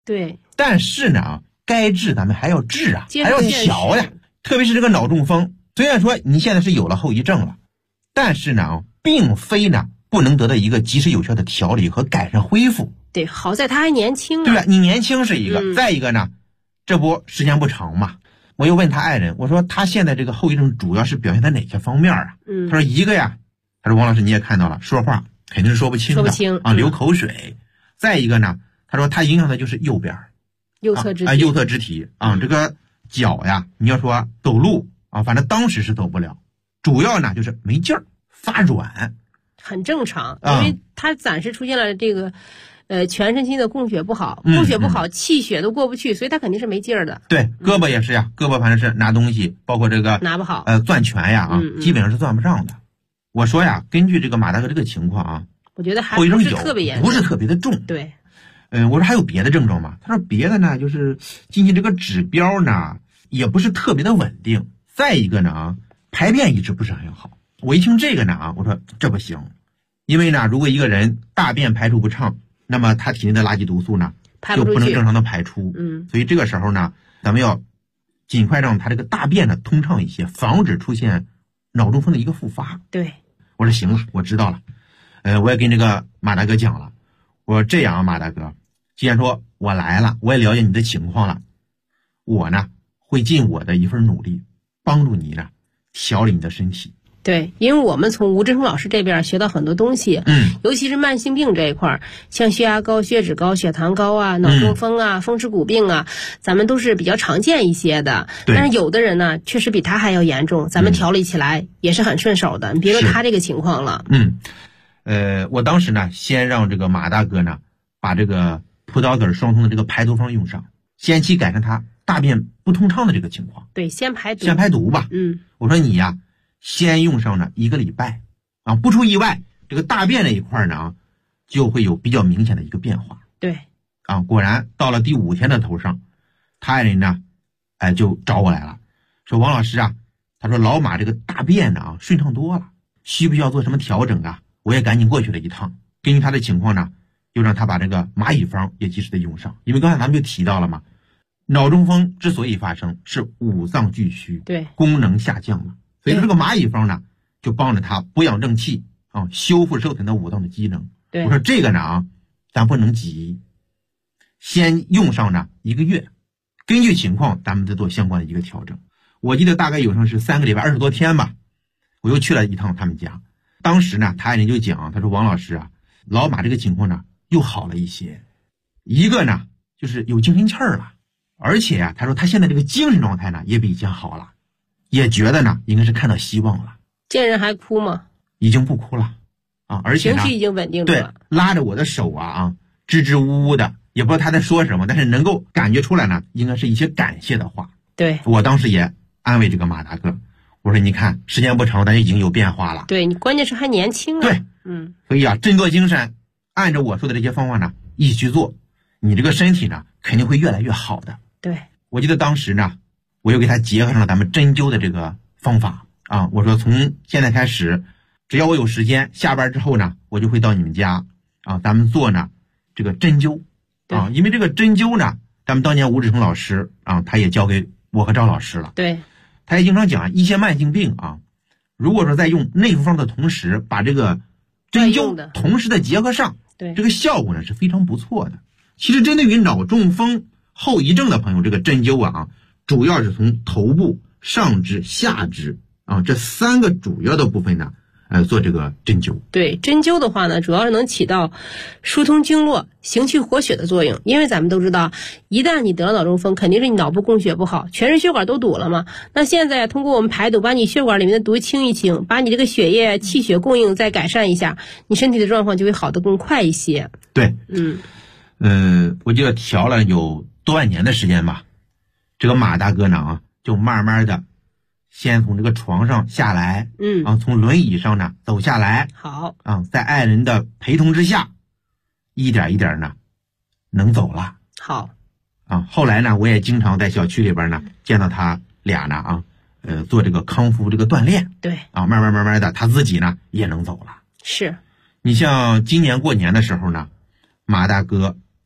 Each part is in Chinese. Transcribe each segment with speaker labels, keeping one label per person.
Speaker 1: 对。
Speaker 2: 但是呢，该治咱们还要治啊，还要调呀。特别是这个脑中风，虽然说你现在是有了后遗症了，但是呢，并非呢不能得到一个及时有效的调理和改善恢复。
Speaker 1: 对，好在他还年轻啊。
Speaker 2: 对啊，你年轻是一个，再一个呢，这不时间不长嘛。我又问他爱人，我说他现在这个后遗症主要是表现在哪些方面啊？他说一个呀，他说王老师你也看到了，说话肯定是说不清的，啊，流口水。再一个呢，他说他影响的就是右边，
Speaker 1: 右侧肢体，
Speaker 2: 右侧肢体啊，这个脚呀，你要说走路啊，反正当时是走不了，主要呢就是没劲儿，发软，
Speaker 1: 很正常，因为他暂时出现了这个。全身心的供血不好，气血都过不去，所以他肯定是没劲儿的。
Speaker 2: 对，胳膊也是呀，胳膊反正是拿东西，包括这个
Speaker 1: 拿不好，
Speaker 2: 攥拳呀基本上是攥不上的。我说呀，根据这个马大哥这个情况啊，
Speaker 1: 我觉得还不是特别严重，
Speaker 2: 不是特别的重。
Speaker 1: 对，
Speaker 2: 我说还有别的症状吗？他说别的呢，就是近期这个指标呢也不是特别的稳定。再一个呢排便一直不是很好。我一听这个呢我说这不行，因为呢，如果一个人大便排出不畅，那么他体内的垃圾毒素呢就不能正常的排出，所以这个时候呢，咱们要尽快让他这个大便呢通畅一些，防止出现脑中风的一个复发。
Speaker 1: 对，
Speaker 2: 我说行了，我知道了。我也跟这个马大哥讲了，我说这样啊，马大哥，既然说我来了，我也了解你的情况了，我呢会尽我的一份努力，帮助你呢调理你的身体。
Speaker 1: 对，因为我们从吴志成老师这边学到很多东西，尤其是慢性病这一块，像血压高、血脂高、血糖高啊、脑中风啊、风湿骨病啊，咱们都是比较常见一些的。但是有的人呢，确实比他还要严重，咱们调理起来也是很顺手的。你别说他这个情况了。
Speaker 2: 我当时呢，先让这个马大哥呢，把这个葡萄籽双通的这个排毒方用上，先期改善他大便不通畅的这个情况。
Speaker 1: 对，先排
Speaker 2: 毒吧。我说你呀。先用上呢1个礼拜啊，不出意外，这个大便那一块呢就会有比较明显的一个变化。
Speaker 1: 对，
Speaker 2: 果然到了第5天的头上，他爱人呢，就找我来了，说王老师啊，他说老马这个大便呢顺畅多了，需不需要做什么调整啊？我也赶紧过去了一趟，根据他的情况呢，又让他把这个蚂蚁方也及时的用上，因为刚才咱们就提到了嘛，脑中风之所以发生是五脏俱虚，
Speaker 1: 对，
Speaker 2: 功能下降了。所以说这个蚂蚁方呢，就帮着他补养正气啊，修复受损的五脏的机能。我说这个呢咱不能急，先用上呢1个月，根据情况咱们再做相关的一个调整。我记得大概有上是3个礼拜20多天吧，我又去了一趟他们家。当时呢，他爱人就讲，他说王老师啊，老马这个情况呢又好了一些，一个呢就是有精神气儿了，而且啊，他说他现在这个精神状态呢也比以前好了。也觉得呢应该是看到希望了。
Speaker 1: 见人还哭吗？
Speaker 2: 已经不哭了啊，而且
Speaker 1: 情绪已经稳定了。
Speaker 2: 对，拉着我的手支支吾吾的，也不知道他在说什么，但是能够感觉出来呢，应该是一些感谢的话。
Speaker 1: 对，
Speaker 2: 我当时也安慰这个马大哥，我说你看时间不长，咱已经有变化了。
Speaker 1: 对，你关键是还年轻啊。
Speaker 2: 对，所以振作精神，按照我说的这些方法呢一起去做，你这个身体呢肯定会越来越好的。
Speaker 1: 对，
Speaker 2: 我记得当时呢，我又给他结合上了咱们针灸的这个方法啊，我说从现在开始，只要我有时间，下班之后呢，我就会到你们家啊，咱们做呢这个针灸啊，因为这个针灸呢，咱们当年吴志成老师啊，他也教给我和赵老师了。
Speaker 1: 对，
Speaker 2: 他也经常讲一些慢性病啊，如果说在用内服方的同时，把这个针灸同时的结合上，
Speaker 1: 对，
Speaker 2: 这个效果呢是非常不错的。其实针对于脑中风后遗症的朋友，这个针灸啊，主要是从头部、上肢、下肢啊这3个主要的部分呢，做这个针灸。
Speaker 1: 对，针灸的话呢，主要是能起到疏通经络、行气活血的作用。因为咱们都知道，一旦你得了脑中风，肯定是你脑部供血不好，全身血管都堵了嘛。那现在通过我们排毒，把你血管里面的毒清一清，把你这个血液、气血供应再改善一下，你身体的状况就会好得更快一些。
Speaker 2: 对，我记得调了有多半年的时间吧。这个马大哥呢就慢慢的先从这个床上下来，从轮椅上呢走下来，
Speaker 1: 好
Speaker 2: 在爱人的陪同之下，一点一点呢能走了。
Speaker 1: 好
Speaker 2: 后来呢，我也经常在小区里边呢见到他俩呢做这个康复这个锻炼。
Speaker 1: 对
Speaker 2: 慢慢的他自己呢也能走了。
Speaker 1: 是，
Speaker 2: 你像今年过年的时候呢，马大哥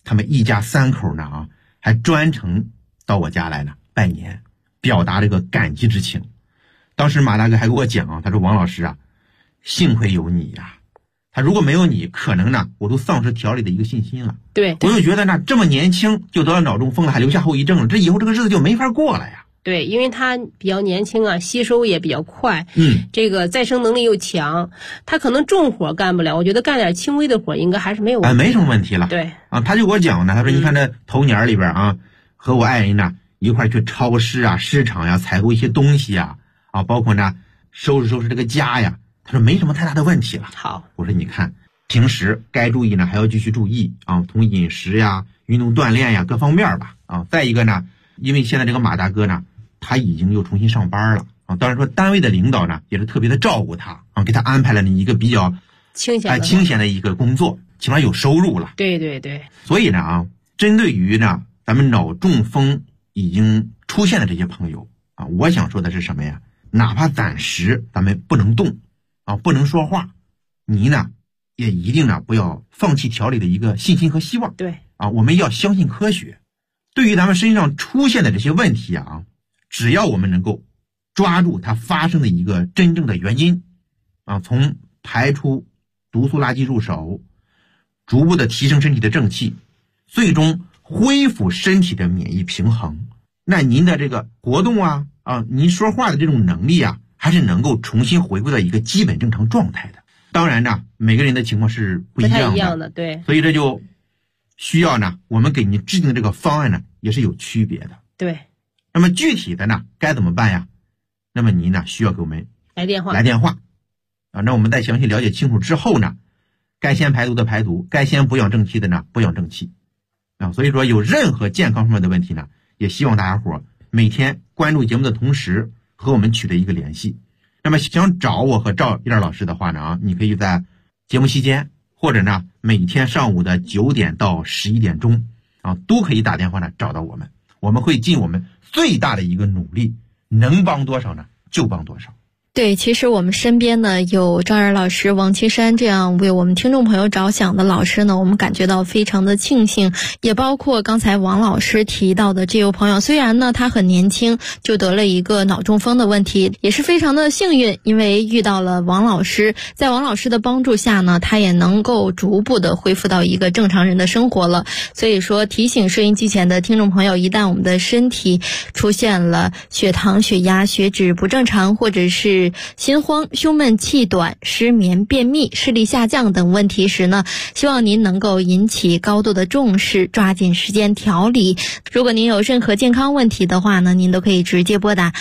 Speaker 2: 他们一家3口呢还专程到我家来呢拜年，表达这个感激之情。当时马大哥还给我讲他说王老师啊，幸亏有你呀，他如果没有你，可能呢我都丧失调理的一个信心了。
Speaker 1: 对，
Speaker 2: 我就觉得呢这么年轻就得了脑中风了，还留下后遗症了，这以后这个日子就没法过了呀。
Speaker 1: 对，因为他比较年轻啊，吸收也比较快，这个再生能力又强，他可能重活干不了，我觉得干点轻微的活应该还是没有问题，
Speaker 2: 没什么问题了。
Speaker 1: 对
Speaker 2: 啊，他就给我讲呢，他说你看这头年里边啊，和我爱人呢一块去超市啊、市场呀采购一些东西啊，包括呢收拾收拾这个家呀，他说没什么太大的问题了。
Speaker 1: 好，
Speaker 2: 我说你看平时该注意呢还要继续注意啊，从饮食呀、运动锻炼呀各方面吧啊。再一个呢，因为现在这个马大哥呢他已经又重新上班了啊，当然说单位的领导呢也是特别的照顾他啊，给他安排了一个比较清闲的一个工作，起码有收入了。
Speaker 1: 对对对。
Speaker 2: 所以呢针对于呢咱们脑中风已经出现的这些朋友啊，我想说的是什么呀？哪怕暂时咱们不能动啊，不能说话，你呢也一定呢不要放弃调理的一个信心和希望。
Speaker 1: 对
Speaker 2: 啊，我们要相信科学。对于咱们身上出现的这些问题啊，只要我们能够抓住它发生的一个真正的原因啊，从排出毒素垃圾入手，逐步的提升身体的正气，最终恢复身体的免疫平衡，那您的这个活动啊，您说话的这种能力啊，还是能够重新回归到一个基本正常状态的。当然呢，每个人的情况是不一样的，
Speaker 1: 对，
Speaker 2: 所以这就需要呢，我们给您制定的这个方案呢，也是有区别的。
Speaker 1: 对。
Speaker 2: 那么具体的呢，该怎么办呀？那么您呢，需要给我们来电话啊。那我们在详细了解清楚之后呢，该先排毒的排毒，该先补养正气的呢补养正气啊。所以说有任何健康方面的问题呢，也希望大家伙每天关注节目的同时和我们取得一个联系。那么想找我和赵一亮老师的话呢你可以在节目期间，或者呢每天上午的9点到11点钟啊，都可以打电话呢找到我们，我们会尽我们最大的一个努力，能帮多少呢就帮多少。
Speaker 3: 对，其实我们身边呢有赵二老师、王岐山这样为我们听众朋友着想的老师呢，我们感觉到非常的庆幸。也包括刚才王老师提到的这位朋友，虽然呢他很年轻就得了一个脑中风的问题，也是非常的幸运，因为遇到了王老师，在王老师的帮助下呢，他也能够逐步的恢复到一个正常人的生活了。所以说提醒收音机前的听众朋友，一旦我们的身体出现了血糖、血压、血脂不正常，或者是心慌、胸闷、气短、失眠、便秘、视力下降等问题时呢，希望您能够引起高度的重视，抓紧时间调理。如果您有任何健康问题的话呢，您都可以直接拨打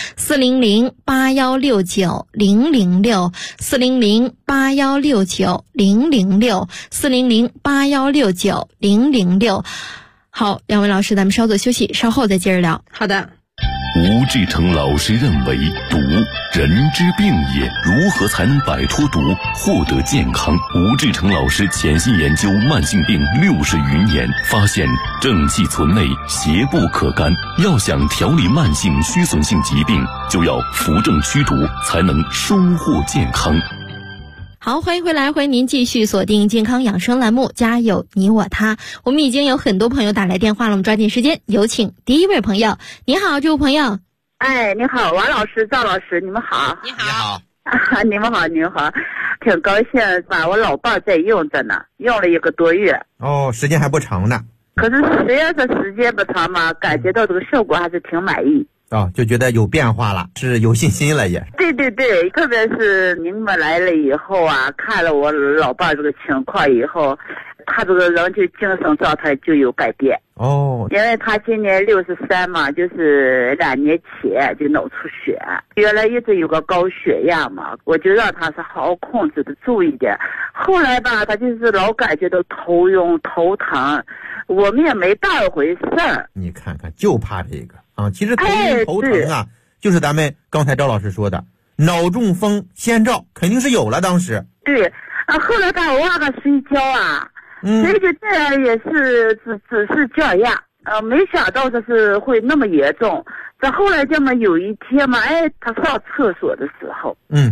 Speaker 3: 400-8169-006 400-8169-006 400-8169-006。好，两位老师，咱们稍作休息，稍后再接着聊。
Speaker 1: 好的。
Speaker 4: 吴志成老师认为，毒人之病也，如何才能摆脱毒，获得健康？吴志成老师潜心研究慢性病60余年，发现正气存内，邪不可干。要想调理慢性虚损性疾病，就要扶正驱毒，才能收获健康。
Speaker 3: 好，欢迎回来，欢迎您继续锁定健康养生栏目，家有你我他。我们已经有很多朋友打来电话了，我们抓紧时间，有请第一位朋友。你好，这位朋友。
Speaker 5: 哎，你好，王老师、赵老师，你们好。
Speaker 1: 你好。
Speaker 5: 你们好，你们好，挺高兴吧？我老伴在用着呢，用了1个多月。
Speaker 2: 哦，时间还不长呢。
Speaker 5: 可是虽然说时间不长嘛，感觉到这个效果还是挺满意。
Speaker 2: 就觉得有变化了，是有信心了也。
Speaker 5: 对对对，特别是您们来了以后啊，看了我老伴这个情况以后，他这个人就精神状态就有改变。因为他今年63嘛，就是2年前就脑出血，原来一直有个高血压嘛，我就让他是好好控制的注意点。后来吧，他就是老感觉到头晕头疼，我们也没当回事。
Speaker 2: 你看看，就怕这个啊！其实头晕头疼啊，就是咱们刚才赵老师说的脑中风先兆，肯定是有了。当时
Speaker 5: 对啊，后来他偶尔个睡觉啊，所以就这样也是只是降压，没想到这是会那么严重。这后来这么有一天嘛，他上厕所的时候，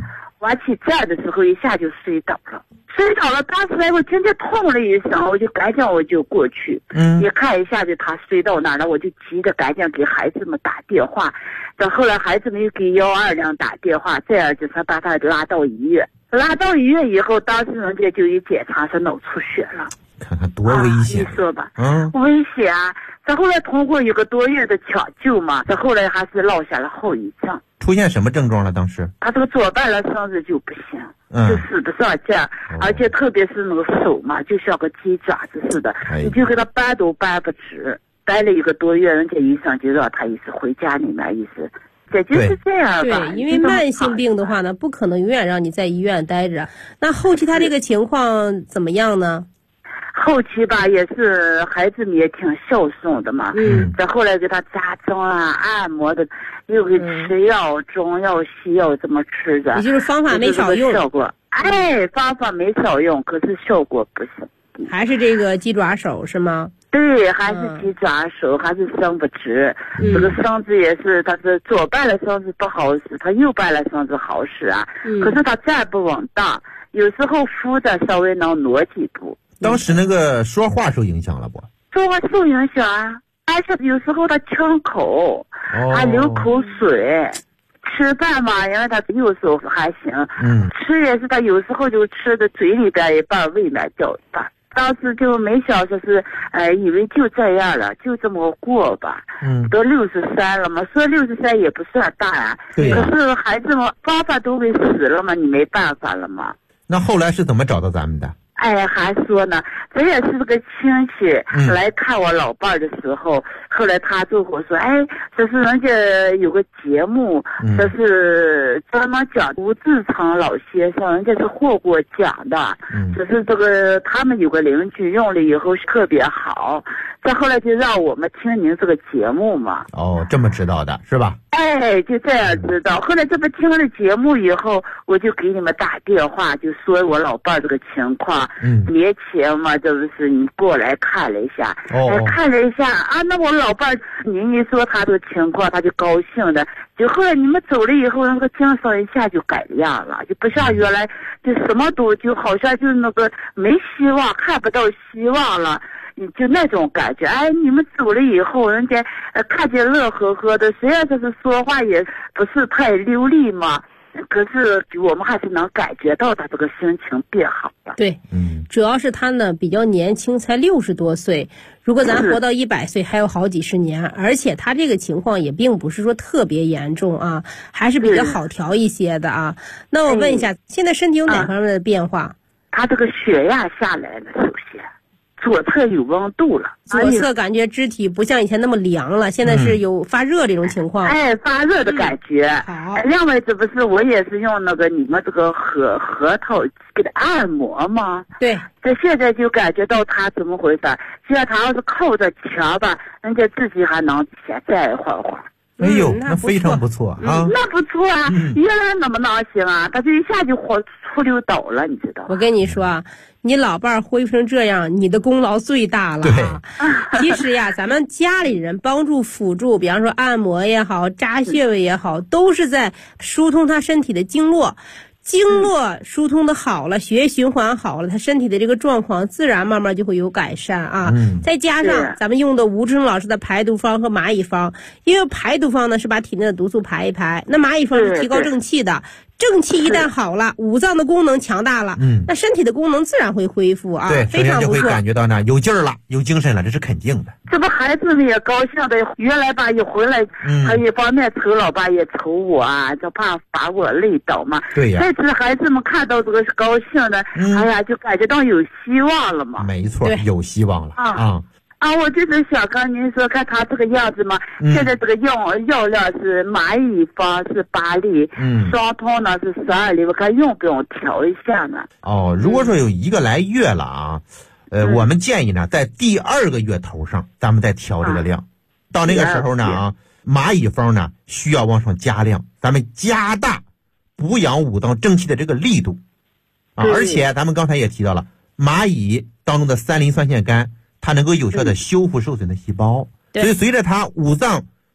Speaker 5: 往起站的时候一下就摔倒了。当时我听见痛了一声，我就赶紧我就过去，一看一下就他摔到那儿了，我就急着赶紧给孩子们打电话。到后来孩子们又给120打电话，这样就才把他拉到医院。拉到医院以后，当时人家就一检查是脑出血了。
Speaker 2: 看看多危险！
Speaker 5: 你说吧，危险啊！这后来通过1个多月的抢救嘛，这后来还是落下了后遗症。
Speaker 2: 出现什么症状了？当时
Speaker 5: 他这个左半拉身子就不行，就使不上劲儿，而且特别是那个手嘛，就像个鸡爪子似的，你就给他搬都搬不直。待了1个多月，人家医生就让他意思回家里面，意思这就是这样吧。
Speaker 1: 对，因为慢性病的话呢，不可能永远让你在医院待着。那后期他这个情况怎么样呢？
Speaker 5: 后期吧，也是孩子们也挺孝顺的嘛。再后来给他扎针啊、按摩的，又给吃药、中药、西药这么吃着。
Speaker 1: 也就是方法没少用。
Speaker 5: 效果，方法没少用，可是效果不行。
Speaker 1: 还是这个鸡爪手是吗？
Speaker 5: 对，还是鸡爪手，还是伸不直。这个身子也是，他是左半拉身子不好使，他右半拉身子好使啊。可是他站不稳当，有时候扶着稍微能挪几步。
Speaker 2: 当时那个说话受影响了不？
Speaker 5: 说话受影响啊，而且有时候他呛口，还流口水。吃饭嘛，因为他右手还行，吃也是他有时候就吃的嘴里边一半，胃里掉一半。当时就没想说是，以为就这样了，就这么过吧。都63了嘛，说63也不算大呀。
Speaker 2: 对呀。
Speaker 5: 可是孩子们爸爸都给死了嘛，你没办法了嘛。
Speaker 2: 那后来是怎么找到咱们的？
Speaker 5: 还说呢，这也是个亲戚来看我老伴儿的时候，后来他就和我说，这是人家有个节目，这是专门讲吴志成老先生，人家是获过奖的，只是这个他们有个邻居用了以后特别好，再后来就让我们听您这个节目嘛。
Speaker 2: 这么知道的是吧？
Speaker 5: 就这样知道。后来这不听了节目以后，我就给你们打电话，就说我老伴儿这个情况。年前嘛，这不是你过来看了一下，看了一下啊，那我老伴儿您一说他这个情况，他就高兴的。就后来你们走了以后，那个精神一下就改样了，就不像原来就什么都就好像就那个没希望，看不到希望了。就那种感觉，你们走了以后，人家看见乐呵呵的，虽然就是说话也不是太流利嘛，可是我们还是能感觉到他这个心情变好了。
Speaker 1: 对，主要是他呢比较年轻，才60多岁。如果咱活到100岁，还有好几十年，而且他这个情况也并不是说特别严重啊，还是比较好调一些的啊。那我问一下，现在身体有哪方面的变化？
Speaker 5: 他这个血压下来了，首先。左侧有温度了，
Speaker 1: 左侧感觉肢体不像以前那么凉了，现在是有发热这种情况。
Speaker 5: 发热的感觉。好。另外，这不是我也是用那个你们这个核桃给他按摩吗？
Speaker 1: 对。
Speaker 5: 这现在就感觉到他怎么回事？现在他要是靠着墙吧，人家自己还能先再缓缓。
Speaker 2: 那非常不错啊！
Speaker 5: 那不错啊，原来那么能行啊，他就一下就出溜倒了，你知道？
Speaker 1: 我跟你说啊，你老伴儿恢复成这样，你的功劳最大了啊！其实呀，咱们家里人帮助辅助，比方说按摩也好，扎穴位也好，都是在疏通他身体的经络。经络疏通的好了，血液循环好了，他身体的这个状况自然慢慢就会有改善啊。再加上咱们用的吴志成老师的排毒方和蚂蚁方，因为排毒方呢是把体内的毒素排一排，那蚂蚁方是提高正气的。正气一旦好了，五脏的功能强大了，那身体的功能自然会恢复啊。
Speaker 2: 对，
Speaker 1: 非常不错。
Speaker 2: 就会感觉到呢有劲儿了，有精神了，这是肯定的。
Speaker 5: 这不孩子们也高兴的，原来吧一回来，他一方面瞅老爸也瞅我啊，就怕把我累倒嘛。
Speaker 2: 对呀。
Speaker 5: 但是孩子们看到这个高兴的，就感觉到有希望了嘛。
Speaker 2: 没错，有希望了
Speaker 5: 我就是想跟您说，看他这个样子嘛，现在这个药量是蚂蚁方是8粒，双通呢是12粒，我看用不用调一下呢？
Speaker 2: 如果说有1个来月了啊，我们建议呢，在第2个月头上，咱们再调这个量。到那个时候呢蚂蚁方呢需要往上加量，咱们加大补养五脏正气的这个力度而且咱们刚才也提到了，蚂蚁当中的3磷酸腺苷。它能够有效的修复受损的细胞，所以随着它五脏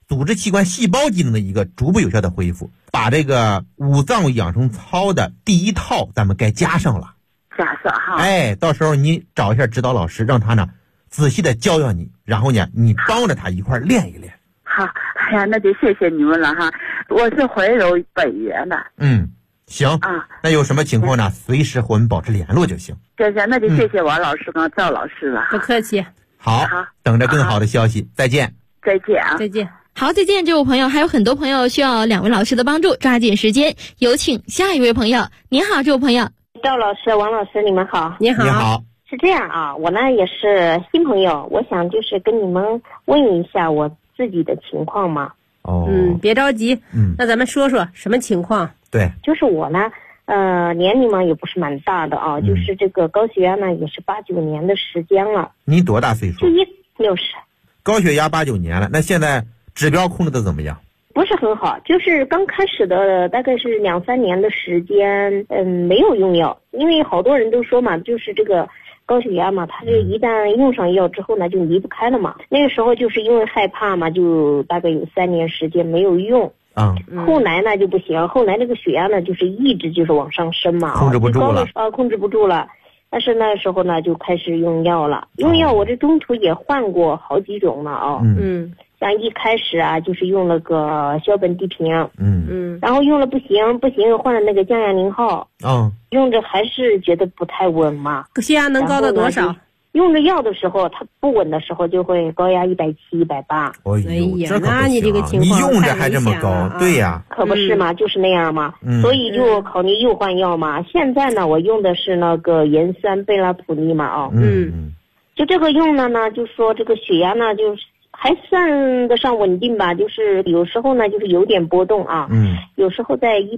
Speaker 2: 组织器官细胞机能的一个逐步有效的恢复。把这个五脏养生操的第一套咱们该加上了，
Speaker 5: 加上哈。
Speaker 2: 到时候你找一下指导老师，让他呢仔细的教教你，然后呢你帮着他一块练一练。
Speaker 5: 好，哎呀，那就谢谢你们了哈。我是怀柔北园的。
Speaker 2: 行啊，那有什么情况呢？随时和我们保持联络就行。
Speaker 5: 行，那就谢谢王老师跟赵老师了。
Speaker 1: 不客气。
Speaker 2: 好，等着更好的消息。再见。
Speaker 5: 再见啊。
Speaker 1: 再见。
Speaker 3: 好，再见，这位朋友。还有很多朋友需要2位老师的帮助，抓紧时间，有请下一位朋友。您好，这位朋友。
Speaker 6: 赵老师、王老师，你们好。
Speaker 1: 你好。
Speaker 2: 你好。
Speaker 6: 是这样啊，我呢也是新朋友，我想就是跟你们问一下我自己的情况嘛。
Speaker 1: 别着急。那咱们说说什么情况？
Speaker 2: 对，
Speaker 6: 就是我呢，年龄嘛也不是蛮大的啊，就是这个高血压呢也是8、9年的时间了。
Speaker 2: 你多大岁数？
Speaker 6: 就60。
Speaker 2: 高血压8、9年了，那现在指标控制的怎么样？
Speaker 6: 不是很好，就是刚开始的大概是2、3年的时间，没有用药，因为好多人都说嘛，就是这个高血压嘛，它是一旦用上药之后呢，就离不开了嘛。那个时候就是因为害怕嘛，就大概有3年时间没有用。后来呢就不行，后来这个血压呢就是一直就是往上升嘛，
Speaker 2: 控制不住了
Speaker 6: 控制不住了。但是那时候呢就开始用药了，用药我这中途也换过好几种了像一开始啊就是用了个硝苯地平，然后用了不行，换了那个降压宁浩，用着还是觉得不太稳嘛。
Speaker 1: 血压能高到多少？
Speaker 6: 用着药的时候，它不稳的时候就会高压170、180。
Speaker 1: 哎呀，那你这个情况
Speaker 2: 你用着还这么高，对呀，
Speaker 6: 可不是嘛，就是那样嘛。所以就考虑又换药嘛。现在呢，我用的是那个盐酸贝拉普尼嘛，就这个用了呢，就说这个血压呢，就是还算得上稳定吧，就是有时候呢，就是有点波动啊，有时候在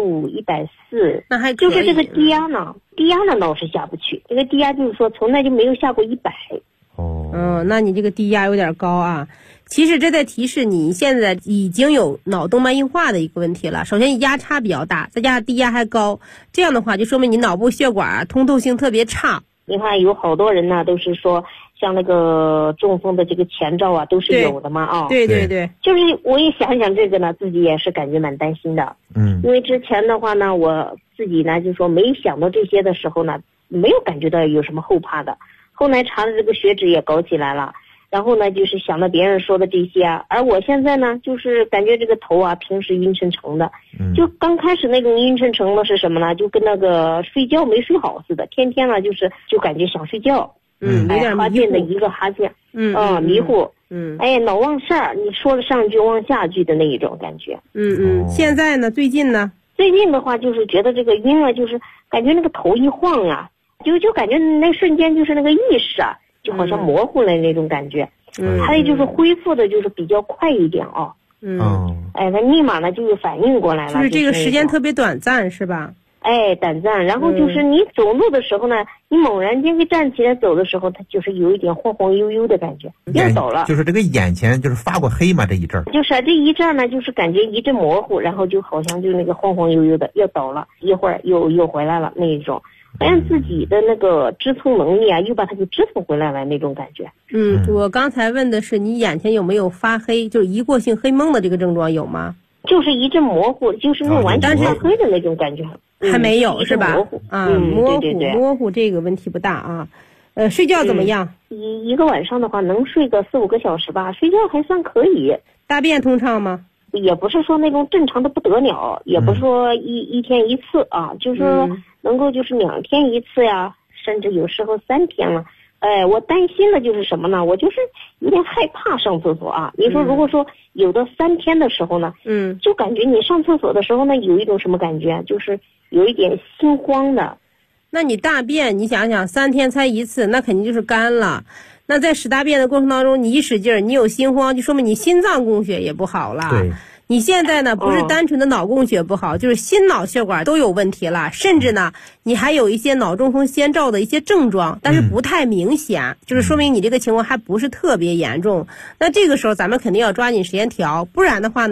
Speaker 6: 150、140，
Speaker 1: 那还可以。
Speaker 6: 就是这个低压呢老是下不去，这个低压就是说从来就没有下过100。
Speaker 1: 那你这个低压有点高啊。其实这在提示你现在已经有脑动脉硬化的一个问题了。首先压差比较大，再加上低压还高，这样的话就说明你脑部血管通透性特别差。
Speaker 6: 你看有好多人呢都是说像那个中风的这个前兆啊都是有的嘛
Speaker 1: 对，
Speaker 6: 就是我也想这个呢，自己也是感觉蛮担心的。因为之前的话呢，我自己呢就说没想到这些的时候呢，没有感觉到有什么后怕的。后来查的这个血脂也高起来了，然后呢就是想到别人说的这些啊，而我现在呢就是感觉这个头啊平时晕沉沉的，就刚开始那种晕沉沉的是什么呢？就跟那个睡觉没睡好似的，天天呢就感觉想睡觉，
Speaker 1: 有点
Speaker 6: 哈欠的一个哈欠，迷糊，老忘事儿，你说了上句忘下句的那一种感觉。
Speaker 1: 现在呢？最近呢？
Speaker 6: 最近的话就是觉得这个晕了，就是感觉那个头一晃啊，就感觉那瞬间就是那个意识啊，就好像模糊了那种感觉。还有就是恢复的就是比较快一点它立马呢就反应过来了，
Speaker 1: 就是这个时间特别短暂是吧？
Speaker 6: 短暂，然后就是你走路的时候呢，你猛然间一站起来走的时候，它就是有一点晃晃悠悠的感觉，又走了。
Speaker 2: 就是这个眼前就是发过黑嘛，这一阵。
Speaker 6: 就是这一阵呢，就是感觉一阵模糊，然后就好像就那个晃晃悠悠的，又走了一会儿又回来了那一种，好像自己的那个支撑能力啊，又把它给支撑回来了那种感觉。
Speaker 1: 我刚才问的是你眼前有没有发黑，就是一过性黑蒙的这个症状有吗？
Speaker 6: 就是一阵模糊，就是那完全发黑的那种感觉。
Speaker 1: 还没有是吧？模糊这个问题不大啊。睡觉怎么样？
Speaker 6: 一个晚上的话能睡个4、5个小时吧，睡觉还算可以。
Speaker 1: 大便通畅吗？
Speaker 6: 也不是说那种正常的不得了，也不是说一天一次啊，就是说能够就是2天一次呀，甚至有时候3天了。我担心的就是什么呢？我就是有点害怕上厕所啊。你说如果说有的3天的时候呢，就感觉你上厕所的时候呢，有一种什么感觉，就是有一点心慌的。
Speaker 1: 那你大便，你想想3天才一次，那肯定就是干了。那在使大便的过程当中，你一使劲儿，你有心慌，就说明你心脏供血也不好了。
Speaker 2: 对。
Speaker 1: 你现在呢不是单纯的脑供血不好，就是心脑血管都有问题了，甚至呢你还有一些脑中风先兆的一些症状，但是不太明显，就是说明你这个情况还不是特别严重。那这个时候咱们肯定要抓紧时间调，不然的话呢，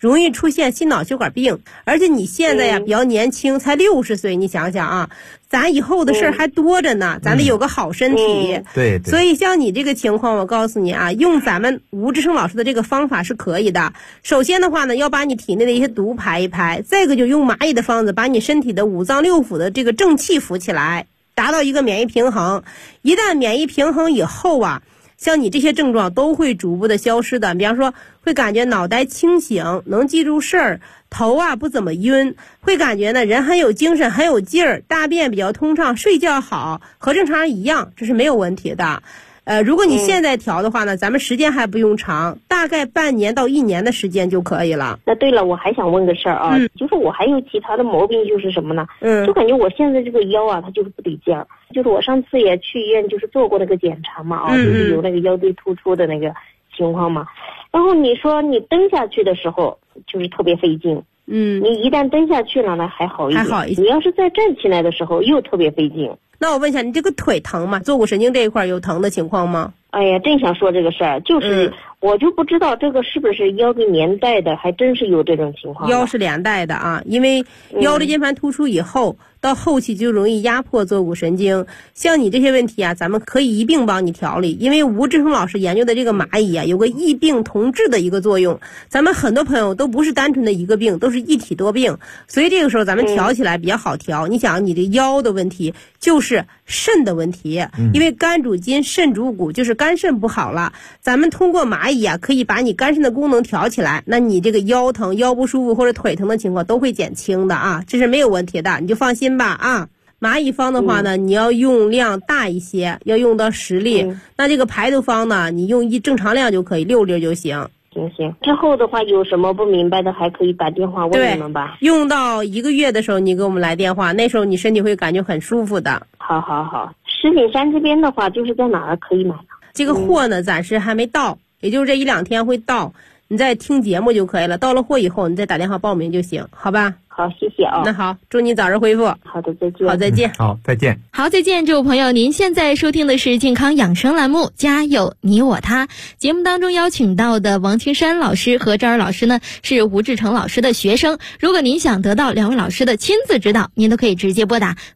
Speaker 1: 容易出现心脑血管病。而且你现在呀比较年轻，才60岁，你想想啊，咱以后的事儿还多着呢，咱得有个好身体。
Speaker 2: 对。
Speaker 1: 所以像你这个情况，我告诉你啊，用咱们吴志胜老师的这个方法是可以的。首先的话呢，要把你体内的一些毒排一排，再一个就用蚂蚁的方子把你身体的5脏6腑的这个正气扶起来，达到一个免疫平衡。一旦免疫平衡以后啊，像你这些症状都会逐步的消失的。比方说会感觉脑袋清醒，能记住事儿，头啊不怎么晕，会感觉呢人很有精神很有劲儿，大便比较通畅，睡觉好，和正常人一样，这是没有问题的。如果你现在调的话呢，咱们时间还不用长，大概半年到1年的时间就可以了。
Speaker 6: 那对了，我还想问个事儿啊，就是我还有其他的毛病，就是什么呢？就感觉我现在这个腰啊，它就是不得劲儿。就是我上次也去医院，就是做过那个检查嘛，就是有那个腰椎突出的那个情况嘛。然后你说你蹬下去的时候，就是特别费劲。你一旦蹬下去了呢，还好一点。你要是再站起来的时候，又特别费劲。
Speaker 1: 那我问一下，你这个腿疼吗？坐骨神经这一块有疼的情况吗？
Speaker 6: 哎呀，正想说这个事儿，就是我就不知道这个是不是腰跟连带的，还真是有这种情况。
Speaker 1: 腰是连带的啊，因为腰椎间盘突出以后，到后期就容易压迫坐骨神经。像你这些问题啊，咱们可以一并帮你调理。因为吴志胜老师研究的这个蚂蚁啊，有个异病同治的一个作用。咱们很多朋友都不是单纯的一个病，都是一体多病，所以这个时候咱们调起来比较好调。你想，你这腰的问题就是肾的问题，因为肝主筋，肾主骨，就是肝肾不好了。咱们通过蚂蚁啊，可以把你肝肾的功能调起来，那你这个腰疼、腰不舒服或者腿疼的情况都会减轻的啊，这是没有问题的，你就放心吧啊。蚂蚁方的话呢，你要用量大一些，要用到10粒。那这个排毒方呢，你用正常量就可以，6粒就行。
Speaker 6: 行，之后的话有什么不明白的还可以打电话问你们吧。
Speaker 1: 用到1个月的时候你给我们来电话，那时候你身体会感觉很舒服的。
Speaker 6: 好。石景山这边的话就是在哪儿可以买呢？
Speaker 1: 这个货呢暂时还没到，也就是这1-2天会到，你再听节目就可以了。到了货以后你再打电话报名就行，好吧？
Speaker 6: 好，谢谢啊。
Speaker 1: 那好，祝你早日恢复。
Speaker 6: 好的，再见。
Speaker 1: 好，再见。
Speaker 2: 好，再见。
Speaker 3: 好，再见，这位朋友，您现在收听的是健康养生栏目，家有你我他。节目当中邀请到的王青山老师和赵儿老师呢，是吴志成老师的学生。如果您想得到2位老师的亲自指导，您都可以直接拨打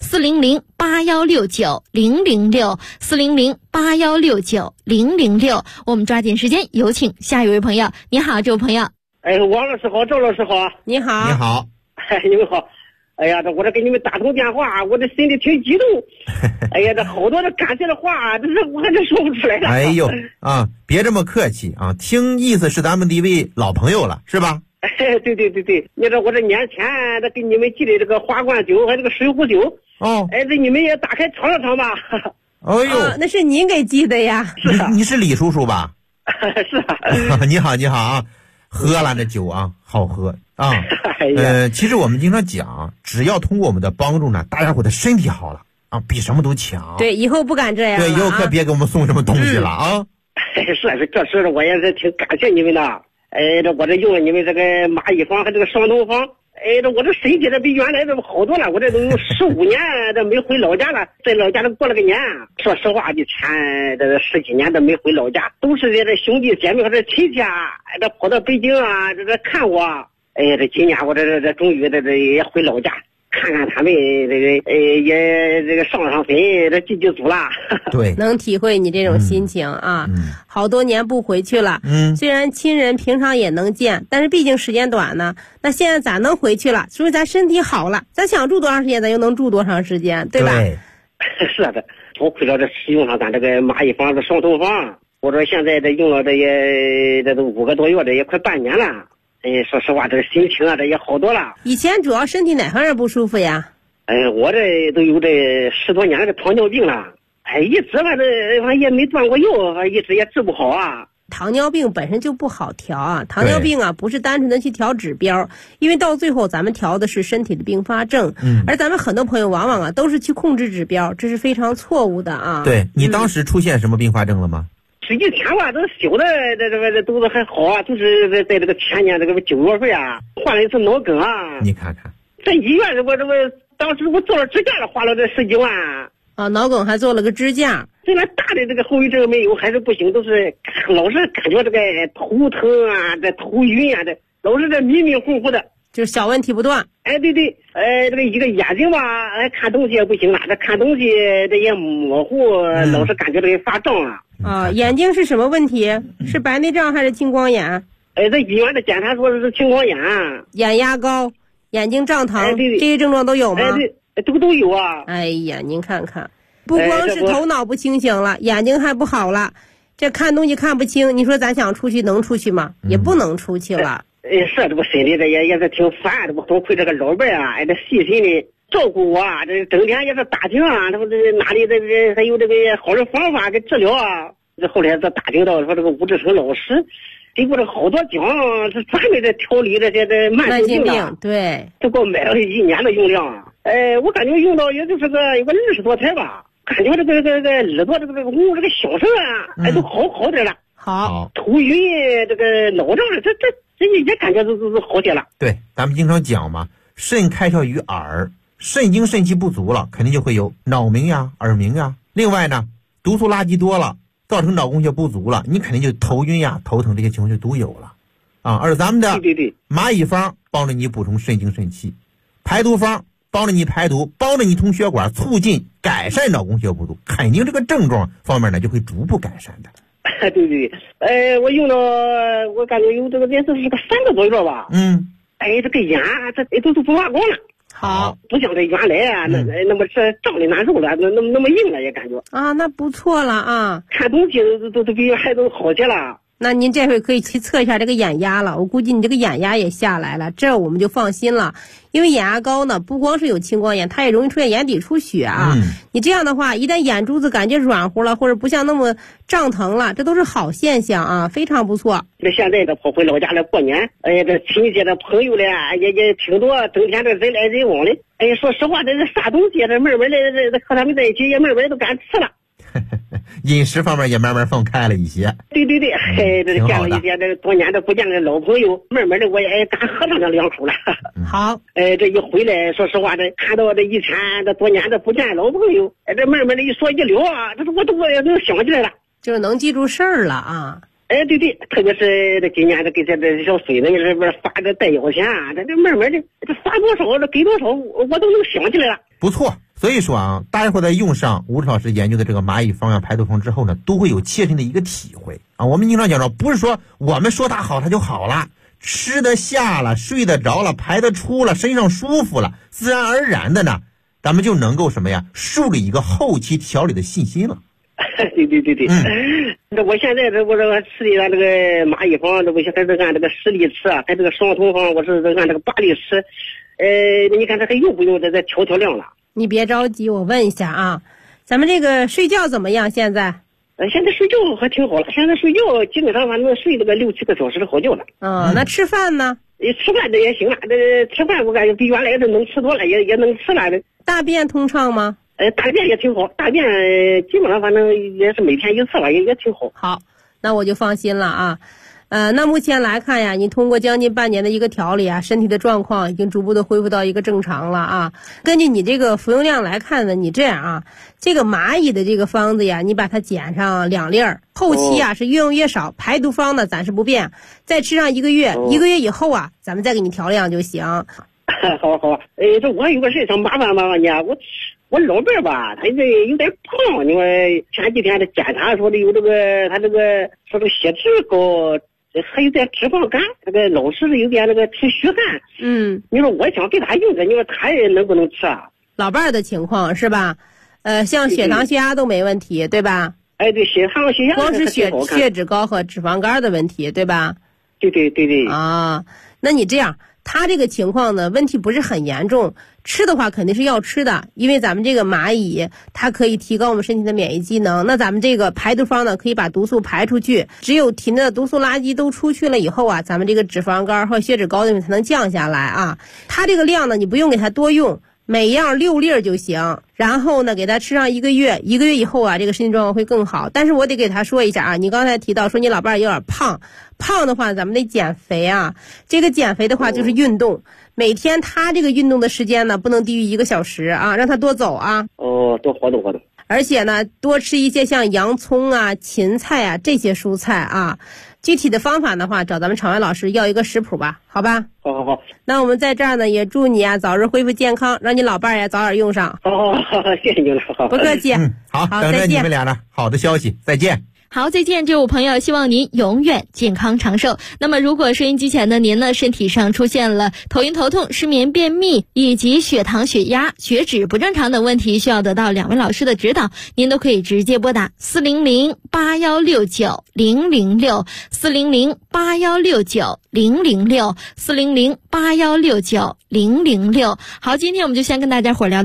Speaker 3: 400-8169-006，400-8169-006。我们抓紧时间有请下一位朋友。你好，这位朋友。
Speaker 7: 王老师好，赵老师好。
Speaker 1: 你好。
Speaker 2: 你好。
Speaker 7: 你们好。哎呀，我这给你们打通电话，我这心里挺激动。哎呀，这好多的感谢的话，这是我还真说不出来了。
Speaker 2: 哎呦啊，别这么客气啊，听意思是咱们的一位老朋友了，是吧？
Speaker 7: 对，你说我这年前这给你们寄的这个花冠酒和这个水浒酒，这你们也打开尝了尝吧。
Speaker 2: 哎呦，
Speaker 1: 那是您给寄的呀？
Speaker 7: 是啊，
Speaker 2: 你是李叔叔吧？
Speaker 7: 是啊。
Speaker 2: 你好啊，荷兰的酒啊，好喝啊。其实我们经常讲，只要通过我们的帮助呢，大家伙的身体好了啊，比什么都强。
Speaker 1: 对，以后不敢这样了。
Speaker 2: 对，以后可别给我们送什么东西了啊。
Speaker 7: 这事我也是挺感谢你们的。我这用了你们这个蚂蚁方和这个双头方，这我这身体这比原来这好多了。我这都有15年这没回老家了，在老家这过了个年。说实话，以前这10几年都没回老家，都是这兄弟姐妹和这亲戚啊，这跑到北京啊，这看我。这今年我这终于这也回老家看看他们，也这个上坟，这祭祖了。
Speaker 2: 对，
Speaker 1: 能体会你这种心情啊。好多年不回去了。虽然亲人平常也能见，但是毕竟时间短呢。那现在咱能回去了，所以咱身体好了，咱想住多长时间咱又能住多长时间，对吧？
Speaker 2: 对，
Speaker 7: 是的。多亏了这使用上咱这个蚂蚁方的双头方，我说现在这用了这都5个多月，这也快半年了。说实话，这个心情啊，这也好多了。
Speaker 1: 以前主要身体哪方面不舒服呀？
Speaker 7: 我这都有这10多年的糖尿病了。一直吧，这也没断过药，一直也治不好啊。
Speaker 1: 糖尿病本身就不好调啊，糖尿病啊不是单纯的去调指标，因为到最后咱们调的是身体的并发症。而咱们很多朋友往往啊都是去控制指标，这是非常错误的啊。
Speaker 2: 对，你当时出现什么并发症了吗？
Speaker 7: 实际前吧，这小的这都是还好啊，就是在这个前年这个9月份啊，换了一次脑梗啊。
Speaker 2: 你看看，
Speaker 7: 在医院我当时我做了支架了，花了这10几万
Speaker 1: 啊。脑梗还做了个支架，
Speaker 7: 虽然大的这个后遗症没有，还是不行，都是老是感觉这个头疼啊，这头晕啊，这都是这迷迷糊糊的，
Speaker 1: 就是小问题不断。
Speaker 7: 对，这个一个眼睛吧，看东西也不行了，这看东西这也模糊，老是感觉这个发胀
Speaker 1: 啊。眼睛是什么问题？是白内障还是青光眼？
Speaker 7: 这医院的检查说是青光眼，
Speaker 1: 眼压高，眼睛胀疼，
Speaker 7: 对，
Speaker 1: 这些症状都有吗？
Speaker 7: 对，这个都有啊。
Speaker 1: 哎呀，您看看，不光是头脑不清醒了，眼睛还不好了，这看东西看不清，你说咱想出去能出去吗？也不能出去了。
Speaker 7: 是这不心里这也是挺烦的，不多亏这个老伴啊，这细心的照顾我啊，这整天也是打听啊，这不这哪里这还有这个好的方法给治疗啊。这后来这打听到说这个吴志成老师给我这好多奖，是专门的调理这些这慢性病，
Speaker 1: 对，
Speaker 7: 这给我买了1年的用量啊。我感觉用到也就是有个20多天吧，感觉这个耳朵这个小声啊，都好点了。
Speaker 1: 好，
Speaker 7: 头晕这个脑胀，这也感觉都好些了。
Speaker 2: 对，咱们经常讲嘛，肾开窍于耳，肾精肾气不足了，肯定就会有脑鸣呀、耳鸣呀。另外呢，毒素垃圾多了，造成脑供血不足了，你肯定就头晕呀、头疼这些情况就都有了啊。而咱们的蚂蚁方帮着你补充肾精肾气，排毒方帮着你排毒，帮着你通血管，促进改善脑供血不足，肯定这个症状方面呢就会逐步改善的。
Speaker 7: 对，我用到我感觉有这个也是个3个多月吧。这个眼这都不发光了。
Speaker 1: 好，
Speaker 7: 不像这原来啊，那么是胀的难受了，那么硬了也感觉
Speaker 1: 啊，那不错了啊，
Speaker 7: 看东西都比原来都好些了。
Speaker 1: 那您这回可以去测一下这个眼压了，我估计你这个眼压也下来了，这我们就放心了。因为眼压高呢，不光是有青光眼，它也容易出现眼底出血啊。你这样的话，一旦眼珠子感觉软乎了，或者不像那么胀疼了，这都是好现象啊，非常不错。
Speaker 7: 这现在这跑回老家来过年，这亲戚的朋友的也挺多，整天这人来人往的。说实话，这啥东西这慢慢的这和他们在一起也慢慢都敢吃了。
Speaker 2: 饮食方面也慢慢放开了一些。
Speaker 7: 对，这见了一些这多年的不见的老朋友，慢慢的我也敢喝上这2口了。
Speaker 1: 好，
Speaker 7: 这一回来，说实话，这看到这以前这多年的不见老朋友，这慢慢的一说一聊啊，这我都能想起来了，
Speaker 1: 就是能记住事儿了啊。
Speaker 7: 对，特别是这今年这给这小孙子这边发这带药钱啊，这慢慢的这发多少这给多少，我都能想起来了。
Speaker 2: 不错，所以说啊，大家伙在用上吴老师研究的这个蚂蚁方排毒方之后呢，都会有切身的一个体会啊。我们经常讲说，不是说我们说它好它就好了，吃得下了，睡得着了，排得出了，身上舒服了，自然而然的呢，咱们就能够什么呀，树立一个后期调理的信心了。
Speaker 7: 对，我现在这不是吃的这个蚂蚁方，这不还是按这个10粒吃啊，还这个双酮方，我是按这个8粒吃。你看这还用不用再调量了？
Speaker 1: 你别着急，我问一下啊，咱们这个睡觉怎么样？现在？
Speaker 7: 现在睡觉还挺好了，现在睡觉基本上反正睡这个6、7个小时的好觉了。
Speaker 1: 那吃饭呢？
Speaker 7: 吃饭这也行了，这吃饭我感觉比原来这能吃多了，也能吃了的。
Speaker 1: 大便通畅吗？
Speaker 7: 大便也挺好，大便基本上反正也是每天1次吧，也挺好。
Speaker 1: 好，那我就放心了啊。那目前来看呀，你通过将近半年的一个调理啊，身体的状况已经逐步的恢复到一个正常了啊。根据你这个服用量来看呢，你这样啊，这个蚂蚁的这个方子呀，你把它减上2粒儿，后期啊是越用越少，排毒方呢暂时不变，再吃上1个月，1个月以后啊，咱们再给你调量就行。
Speaker 7: 好，这我有个事想麻烦你啊，我老伴儿吧，他这有点胖，因为前几天的检查说的有这个，他这个说这个血脂高，还有点脂肪肝，这个老是有点那个挺虚汗。你说我想给他用的，你说他也能不能吃啊？
Speaker 1: 老伴儿的情况是吧？像血糖血压都没问题，对吧？
Speaker 7: 对，血糖血压
Speaker 1: 光是血脂高和脂肪肝的问题，对吧？
Speaker 7: 对。
Speaker 1: 啊，那你这样。他这个情况呢，问题不是很严重，吃的话肯定是要吃的，因为咱们这个蚂蚁它可以提高我们身体的免疫机能，那咱们这个排毒方呢可以把毒素排出去，只有体内的毒素垃圾都出去了以后啊，咱们这个脂肪肝和血脂高的才能降下来啊。它这个量呢，你不用给它多用，每样6粒就行，然后呢给他吃上1个月，1个月以后啊，这个身体状况会更好。但是我得给他说一下啊，你刚才提到说你老伴儿有点胖的话，咱们得减肥啊。这个减肥的话就是运动，每天他这个运动的时间呢不能低于1个小时啊，让他多走啊。
Speaker 7: 多活动。而
Speaker 1: 且呢，多吃一些像洋葱啊、芹菜啊这些蔬菜啊。 具体的方法的话，找咱们场外老师要一个食谱吧，好吧？
Speaker 7: 好。
Speaker 1: 那我们在这儿呢，也祝你啊早日恢复健康，让你老伴儿也早点用上。
Speaker 7: 好，谢谢您了，好，
Speaker 1: 不客气。
Speaker 2: 好，等着你们俩呢好的消息，再见。
Speaker 3: 好，再见，这位朋友，希望您永远健康长寿。那么如果收音机前的您呢，身体上出现了头晕头痛、失眠、便秘以及血糖、血压、血脂不正常等问题，需要得到2位老师的指导，您都可以直接拨打400-8169-006 400-8169-006 400-8169-006。好，今天我们就先跟大家伙聊到